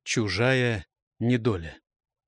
Чужая недоля.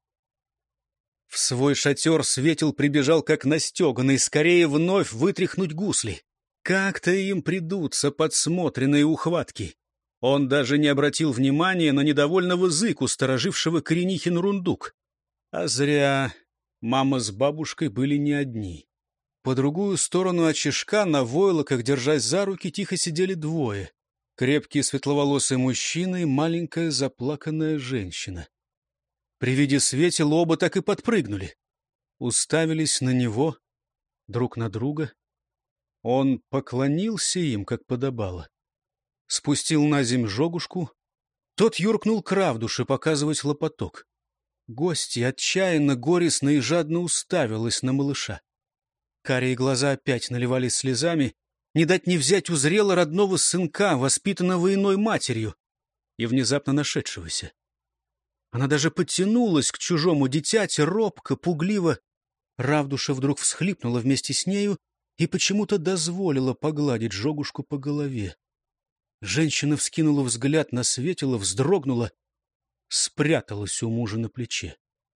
В свой шатер Светил прибежал как настеганный, скорее вновь вытряхнуть гусли. Как-то им придутся подсмотренные ухватки. Он даже не обратил внимания на недовольного зыку, сторожившего Коренихин рундук. А зря. Мама с бабушкой были не одни. По другую сторону очишка, на войлоках, держась за руки, тихо сидели двое. Крепкий светловолосый мужчина и маленькая заплаканная женщина. При виде Светила оба так и подпрыгнули. Уставились на него, друг на друга. Он поклонился им, как подобало. Спустил на земь Жогушку. Тот юркнул к Равдуше показывать лопоток. Гостья отчаянно, горестно и жадно уставилась на малыша. Карие глаза опять наливались слезами. Не дать не взять узрела родного сынка, воспитанного иной матерью и внезапно нашедшегося. Она даже подтянулась к чужому дитяти, робко, пугливо. Равдуша вдруг всхлипнула вместе с нею и почему-то дозволила погладить Жогушку по голове. Женщина вскинула взгляд на Светила, вздрогнула, спряталась у мужа на плече.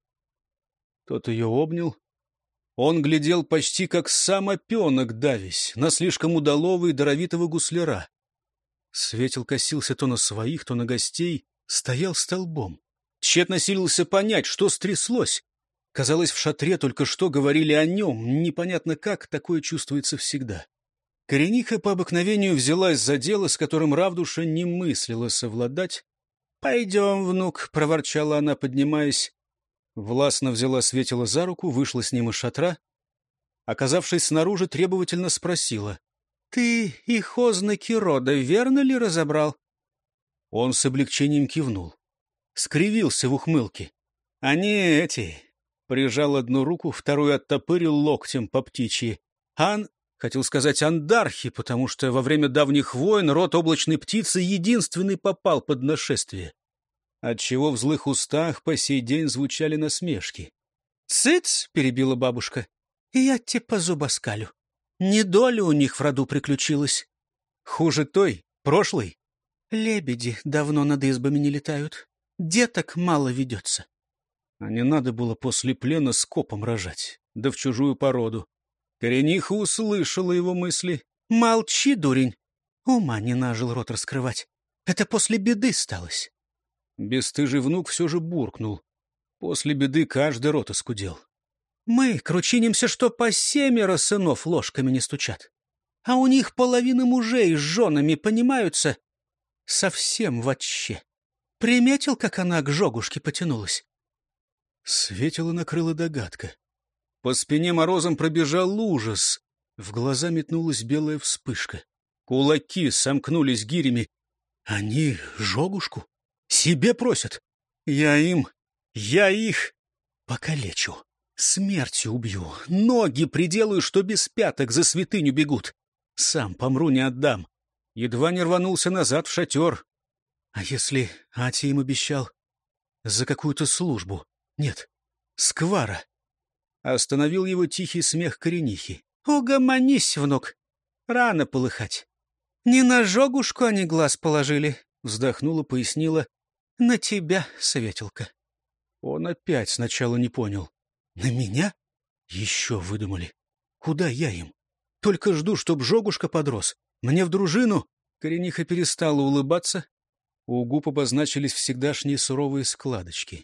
Тот ее обнял. Он глядел почти как сам опенок, давясь на слишком удалого и даровитого гусляра. Светил косился то на своих, то на гостей, стоял столбом. Тщетно силился понять, что стряслось. Казалось, в шатре только что говорили о нем. Непонятно как, такое чувствуется всегда. Корениха по обыкновению взялась за дело, с которым Равдуша не мыслила совладать. — Пойдем, внук, — проворчала она, поднимаясь. Властно взяла Светила за руку, вышла с ним из шатра. Оказавшись снаружи, требовательно спросила: — Ты их ознаки рода верно ли разобрал? Он с облегчением кивнул. Скривился в ухмылке. — Они эти... Прижал одну руку, вторую оттопырил локтем по птичьи. Хотел сказать андархи, потому что во время давних войн род облачной птицы единственный попал под нашествие, отчего в злых устах по сей день звучали насмешки. — Цыц! — перебила бабушка. — Я тебе по зубоскалю. Недоля у них в роду приключилась. — Хуже той, прошлой? Лебеди давно над избами не летают. Деток мало ведется. А не надо было после плена скопом рожать, да в чужую породу. Корениха услышала его мысли. — Молчи, дурень! Ума не нажил рот раскрывать. Это после беды сталось. Бесстыжий внук все же буркнул. После беды каждый рот оскудел. Мы кручинимся, что по 7 сынов ложками не стучат. А у них половина мужей с женами понимаются совсем вообще. Приметил, как она к Жогушке потянулась? Светила накрыла догадка. По спине морозом пробежал ужас. В глаза метнулась белая вспышка. Кулаки сомкнулись гирями. Они Жогушку себе просят. Я их покалечу, смертью убью, ноги приделаю, что без пяток за святыню бегут. Сам помру, не отдам. Едва не рванулся назад в шатер. А если Ати им обещал за какую-то службу? Нет, сквара. Остановил его тихий смех Коренихи. — Угомонись, внук, рано полыхать. Не на Жогушку они глаз положили, — вздохнула, пояснила. — На тебя, Светилка. Он опять сначала не понял. На меня? Еще выдумали. Куда я им? Только жду, чтоб Жогушка подрос. Мне в дружину. Корениха перестала улыбаться. У губ обозначились всегдашние суровые складочки.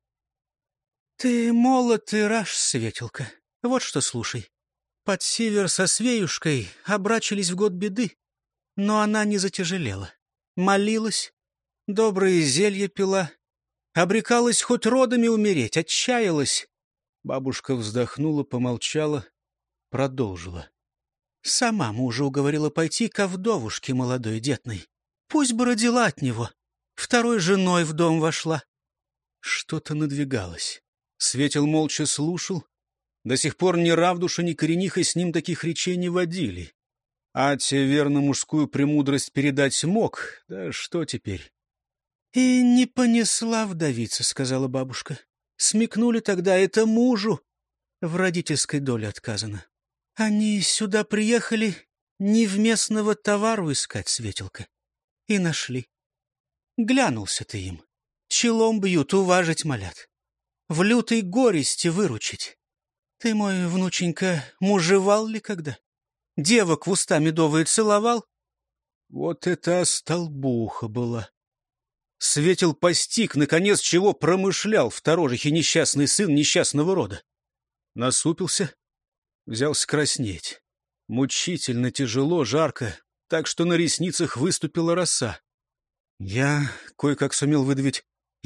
Ты молод и раж, Светилка. Вот что слушай. Под север со Свеюшкой обрачились в год беды, но она не затяжелела. Молилась, добрые зелья пила, обрекалась хоть родами умереть, отчаялась. Бабушка вздохнула, помолчала, продолжила. Сама мужа уговорила пойти ко вдовушке молодой детной. Пусть бы родила от него. Второй женой в дом вошла. Что-то надвигалось. Светил молча слушал. До сих пор ни Равдуша, ни Корениха с ним таких речей не водили. Атя верно мужскую премудрость передать мог, да что теперь? — И не понесла вдовица, — сказала бабушка. Смекнули тогда, это мужу в родительской доле отказано. Они сюда приехали невместного товару искать, Светилка. И нашли. Глянулся ты им. челом бьют, уважить молят. В лютой горести выручить. Ты, мой внученька, мужевал ли когда? Девок в уста медовые целовал? Вот это остолбуха была. Светил постиг, наконец, чего промышлял в сторожихе несчастный сын несчастного рода. Насупился, взялся краснеть. Мучительно, тяжело, жарко, так что на ресницах выступила роса. Я кое-как сумел выдавить.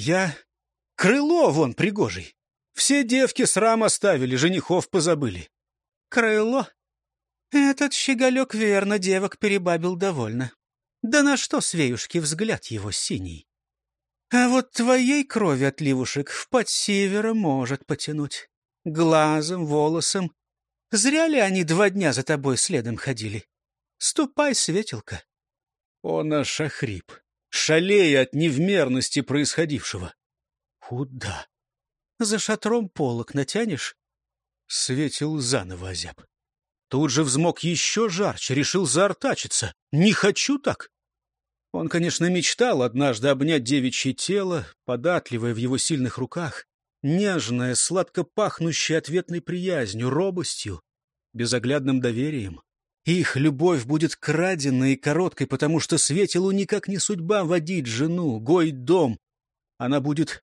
Крыло вон пригожий. Все девки срам оставили, женихов позабыли. Крыло? Этот щеголек верно девок перебабил довольно. Да на что свеюшки взгляд его синий? А вот твоей крови отливушек в подсевера может потянуть. Глазом, волосом. Зря ли они 2 дня за тобой следом ходили? Ступай, Светилка. Он аж охрип, шалея от невмерности происходившего. Куда? За шатром полог натянешь? Светил заново озяб. Тут же взмок еще жарче, решил заортачиться. Не хочу так. Он, конечно, мечтал однажды обнять девичье тело, податливое в его сильных руках, нежное, сладко пахнущее ответной приязнью, робостью, безоглядным доверием. Их любовь будет краденной и короткой, потому что Светилу никак не судьба водить жену, гоить дом. Она будет...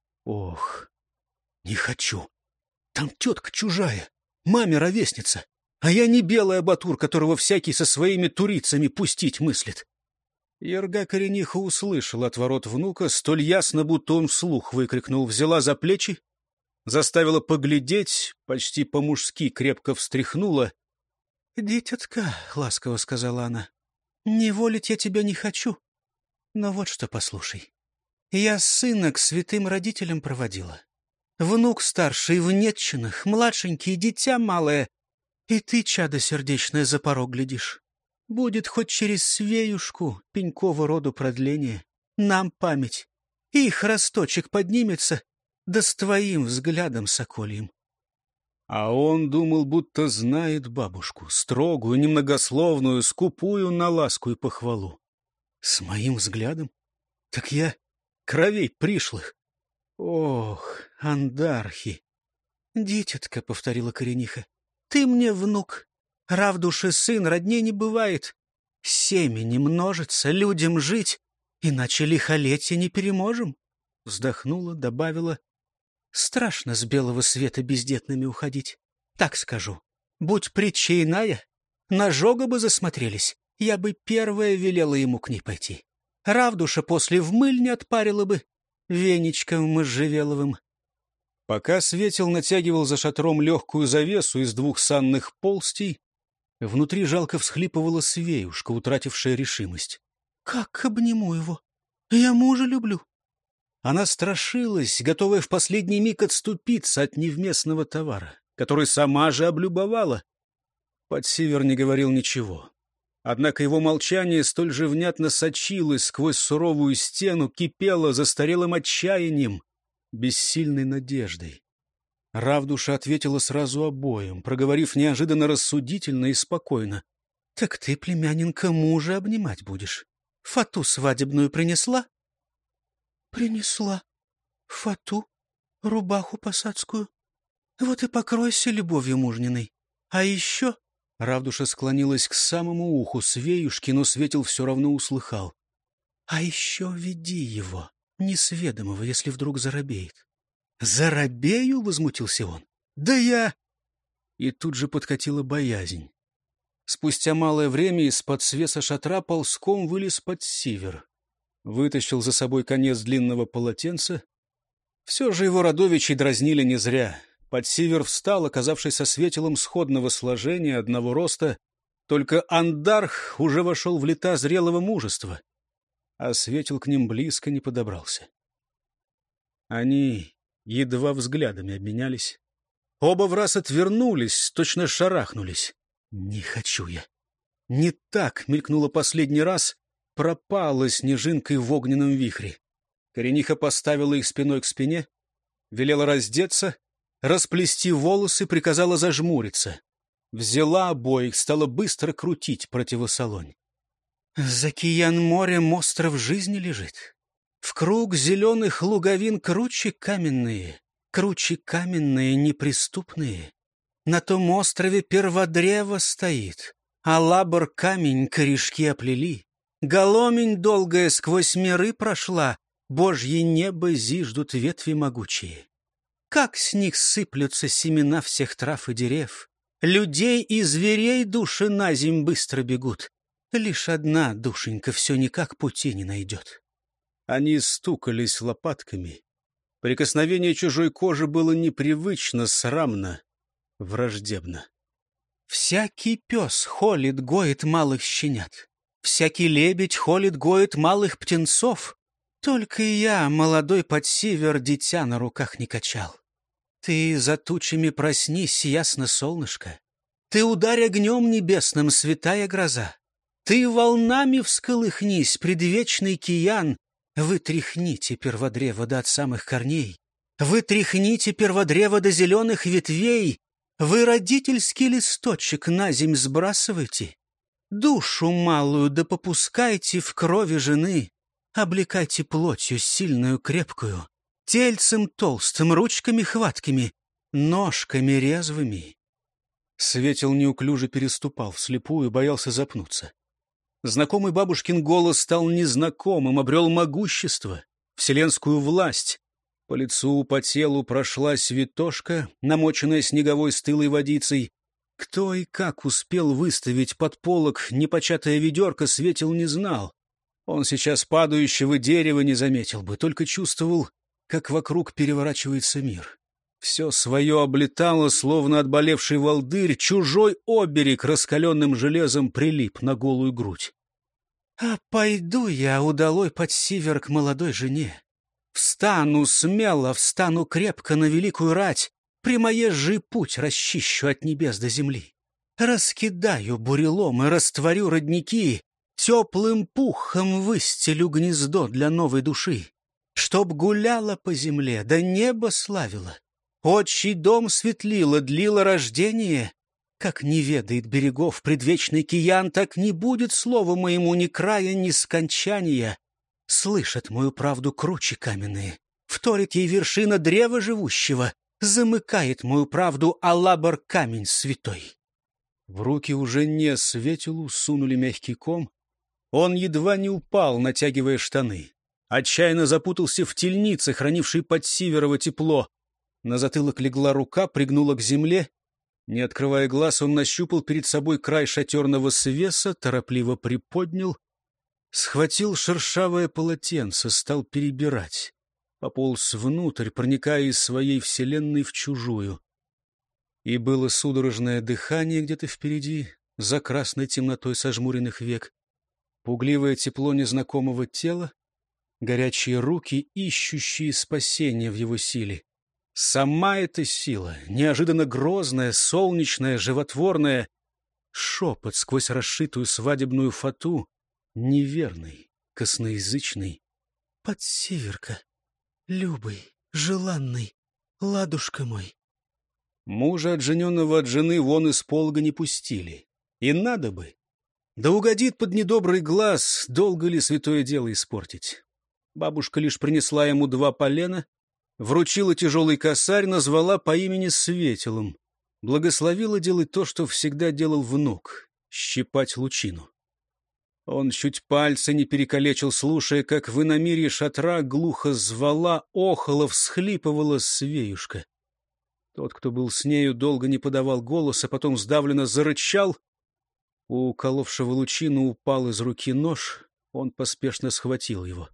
Ох, не хочу. Там тетка чужая, маме ровесница, а я не белый абатур, которого всякий со своими турицами пустить мыслит. Ерга Корениха услышала от ворот внука, столь ясно, будто он вслух выкрикнул, взяла за плечи, заставила поглядеть, почти по-мужски крепко встряхнула. — Дитятка, — ласково сказала она, — не волить я тебя не хочу. Но вот что послушай. Я сына к святым родителям проводила. Внук старший в нетчинах, младшенький, дитя малое. И ты, чадо сердечное, за порог глядишь. Будет хоть через свеюшку Пенькова роду продление, нам память. Их росточек поднимется, да с твоим взглядом сокольем. А он думал, будто знает бабушку, строгую, немногословную, скупую на ласку и похвалу. С моим взглядом? Так я кровей пришлых. Ох, андархи! — Дитятка, — повторила Корениха, — ты мне внук. Равдуши сын родней не бывает. Семени множится, людям жить, иначе лихолетие не переможем. Вздохнула, добавила. Страшно с белого света бездетными уходить. Так скажу, будь притча иная, на жога бы засмотрелись, я бы первая велела ему к ней пойти. Равдуша после в мыль не отпарила бы, веничком можжевеловым. Пока Светил натягивал за шатром легкую завесу из 2 санных полстей, внутри жалко всхлипывала свеюшка, утратившая решимость. — Как обниму его? Я мужа люблю. Она страшилась, готовая в последний миг отступиться от невместного товара, который сама же облюбовала. Подсивер не говорил ничего. Однако его молчание столь же внятно сочилось сквозь суровую стену, кипело застарелым отчаянием, бессильной надеждой. Равдуша ответила сразу обоим, проговорив неожиданно рассудительно и спокойно. — Так ты, племянинка, мужа обнимать будешь. Фату свадебную принесла? — Принесла. Фату, рубаху посадскую. Вот и покройся любовью мужниной. А еще... Равдуша склонилась к самому уху свеюшки, но Светил все равно услыхал. — А еще веди его, несведомого, если вдруг заробеет. — Заробею? — возмутился он. — Да я... И тут же подкатила боязнь. Спустя малое время из-под свеса шатра ползком вылез Подсивер. Вытащил за собой конец длинного полотенца. Все же его родовичи дразнили не зря. Подсивер встал, оказавшись со Светилом сходного сложения, одного роста. Только Андарх уже вошел в лета зрелого мужества, а Светил к ним близко не подобрался. Они едва взглядами обменялись. Оба враз отвернулись, точно шарахнулись. «Не хочу я». «Не так», — мелькнуло последний раз, пропала снежинкой в огненном вихре. Корениха поставила их спиной к спине, велела раздеться, расплести волосы, приказала зажмуриться. Взяла обоих, стала быстро крутить противосолонь. «За Киян морем остров жизни лежит. В круг зеленых луговин круче каменные неприступные. На том острове перводрево стоит, а лабор камень корешки оплели. Голомень долгая сквозь миры прошла, Божье небо зиждут ветви могучие. Как с них сыплются семена всех трав и дерев, людей и зверей души на земь быстро бегут. Лишь одна душенька все никак пути не найдет. Они стукались лопатками. Прикосновение чужой кожи было непривычно, срамно, враждебно. Всякий пес холит, гоет малых щенят. Всякий лебедь холит, гоет малых птенцов. Только я, молодой подсивер, дитя на руках не качал. Ты за тучами проснись, ясно солнышко. Ты ударь огнем небесным, святая гроза. Ты волнами всколыхнись, предвечный киян. Вы тряхните перводрево до от самых корней. Вы тряхните перводрево до зеленых ветвей. Вы родительский листочек на земь сбрасывайте. Душу малую да попускайте в крови жены. Облекайте плотью сильную, крепкую, тельцем толстым, ручками хваткими, ножками резвыми. Светил неуклюже переступал вслепую, боялся запнуться. Знакомый бабушкин голос стал незнакомым, обрел могущество, вселенскую власть. По лицу, по телу прошлась витошка, намоченная снеговой стылой водицей. Кто и как успел выставить под полог непочатое ведерко, Светил не знал. Он сейчас падающего дерева не заметил бы, только чувствовал, как вокруг переворачивается мир. Все свое облетало, словно отболевший волдырь, чужой оберег раскаленным железом прилип на голую грудь. А пойду я удалой под сивер к молодой жене. Встану смело, встану крепко на великую рать, прямоезжий путь расчищу от небес до земли. Раскидаю буреломы, растворю родники, теплым пухом выстелю гнездо для новой души, чтоб гуляла по земле, да небо славила. Отчий дом светлило, длило рождение. Как не ведает берегов предвечный киян, так не будет слова моему ни края, ни скончания. Слышат мою правду кручи каменные, вторит ей вершина древа живущего, замыкает мою правду алабар камень святой. В руки уже не Светилу сунули мягкий ком. Он едва не упал, натягивая штаны. Отчаянно запутался в тельнице, хранившей под Сиверово тепло. На затылок легла рука, пригнула к земле. Не открывая глаз, он нащупал перед собой край шатерного свеса, торопливо приподнял, схватил шершавое полотенце, стал перебирать. Пополз внутрь, проникая из своей вселенной в чужую. И было судорожное дыхание где-то впереди, за красной темнотой сожмуренных век, пугливое тепло незнакомого тела, горячие руки, ищущие спасения в его силе. Сама эта сила, неожиданно грозная, солнечная, животворная, шепот сквозь расшитую свадебную фату, неверный, косноязычный. Подсиверка, любый, желанный, ладушка мой. Мужа, отжененного от жены, вон из полга не пустили. И надо бы. Да угодит под недобрый глаз, долго ли святое дело испортить. Бабушка лишь принесла ему 2 полена, вручила тяжелый косарь, назвала по имени Светилом, благословила делать то, что всегда делал внук — щипать лучину. Он чуть пальцы не перекалечил, слушая, как в иномирье шатра глухо звала, охала, всхлипывала Свеюшка. Тот, кто был с нею, долго не подавал голоса, потом сдавленно зарычал. У уколовшего лучину упал из руки нож, он поспешно схватил его.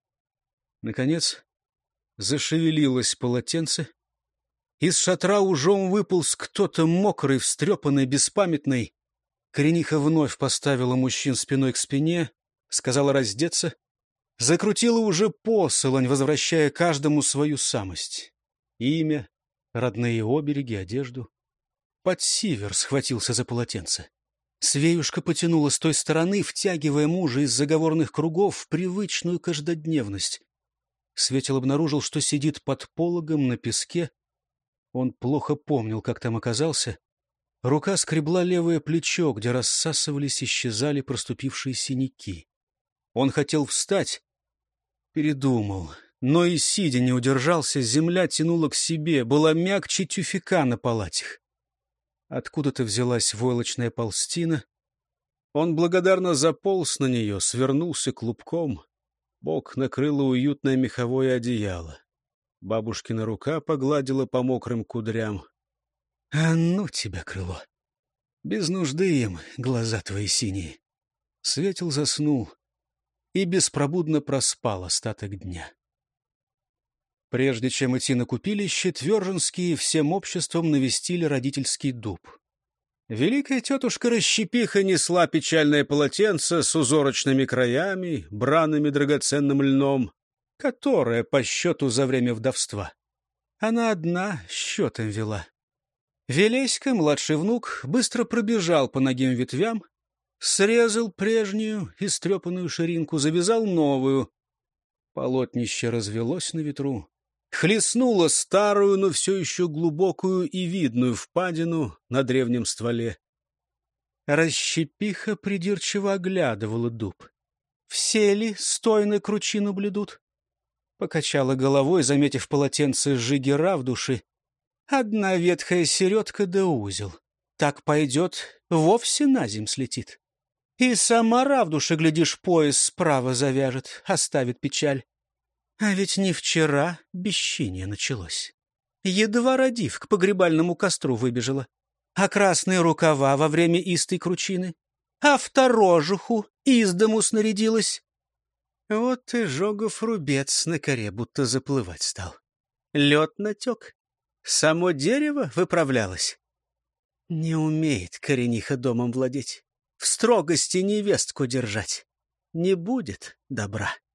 Наконец зашевелилось полотенце. Из шатра ужом выполз кто-то мокрый, встрепанный, беспамятный. Корениха вновь поставила мужчин спиной к спине, сказала раздеться, закрутила уже посолонь, возвращая каждому свою самость. Имя, родные обереги, одежду. Подсивер схватился за полотенце. Свеюшка потянула с той стороны, втягивая мужа из заговорных кругов в привычную каждодневность. Светил обнаружил, что сидит под пологом на песке. Он плохо помнил, как там оказался. Рука скребла левое плечо, где рассасывались, исчезали проступившие синяки. Он хотел встать, Передумал, но и сидя не удержался, земля тянула к себе, была мягче тюфяка на палатях. Откуда-то взялась войлочная полстина. Он благодарно заполз на нее, свернулся клубком. Бок накрыло уютное меховое одеяло. Бабушкина рука погладила по мокрым кудрям. — А ну тебя, крыло! Без нужды им глаза твои синие. Светил заснул и беспробудно проспал остаток дня. Прежде чем идти на купилище, Тверженские всем обществом навестили родительский дуб. Великая тетушка Расщепиха несла печальное полотенце с узорочными краями, бранами драгоценным льном, которое по счету за время вдовства. Она одна счетом вела. Велеська, младший внук, быстро пробежал по ногим ветвям, срезал прежнюю истрепанную ширинку, завязал новую. Полотнище развелось на ветру, хлестнуло старую, но все еще глубокую и видную впадину на древнем стволе. Расщепиха придирчиво оглядывала дуб. Все ли стойно кручину блюдут? Покачала головой, заметив полотенце Жиги Равдуши. Одна ветхая середка да узел. Так пойдет, вовсе на земь слетит. И сама Равдуша, глядишь, пояс справа завяжет, оставит печаль. А ведь не вчера бесчиние началось. Едва родив, к погребальному костру выбежала. А красные рукава во время истой кручины. А в торожуху из дому снарядилась. Вот и Жогов рубец на коре будто заплывать стал. Лед натек. Само дерево выправлялось. Не умеет корениха домом владеть. В строгости невестку держать. Не будет добра.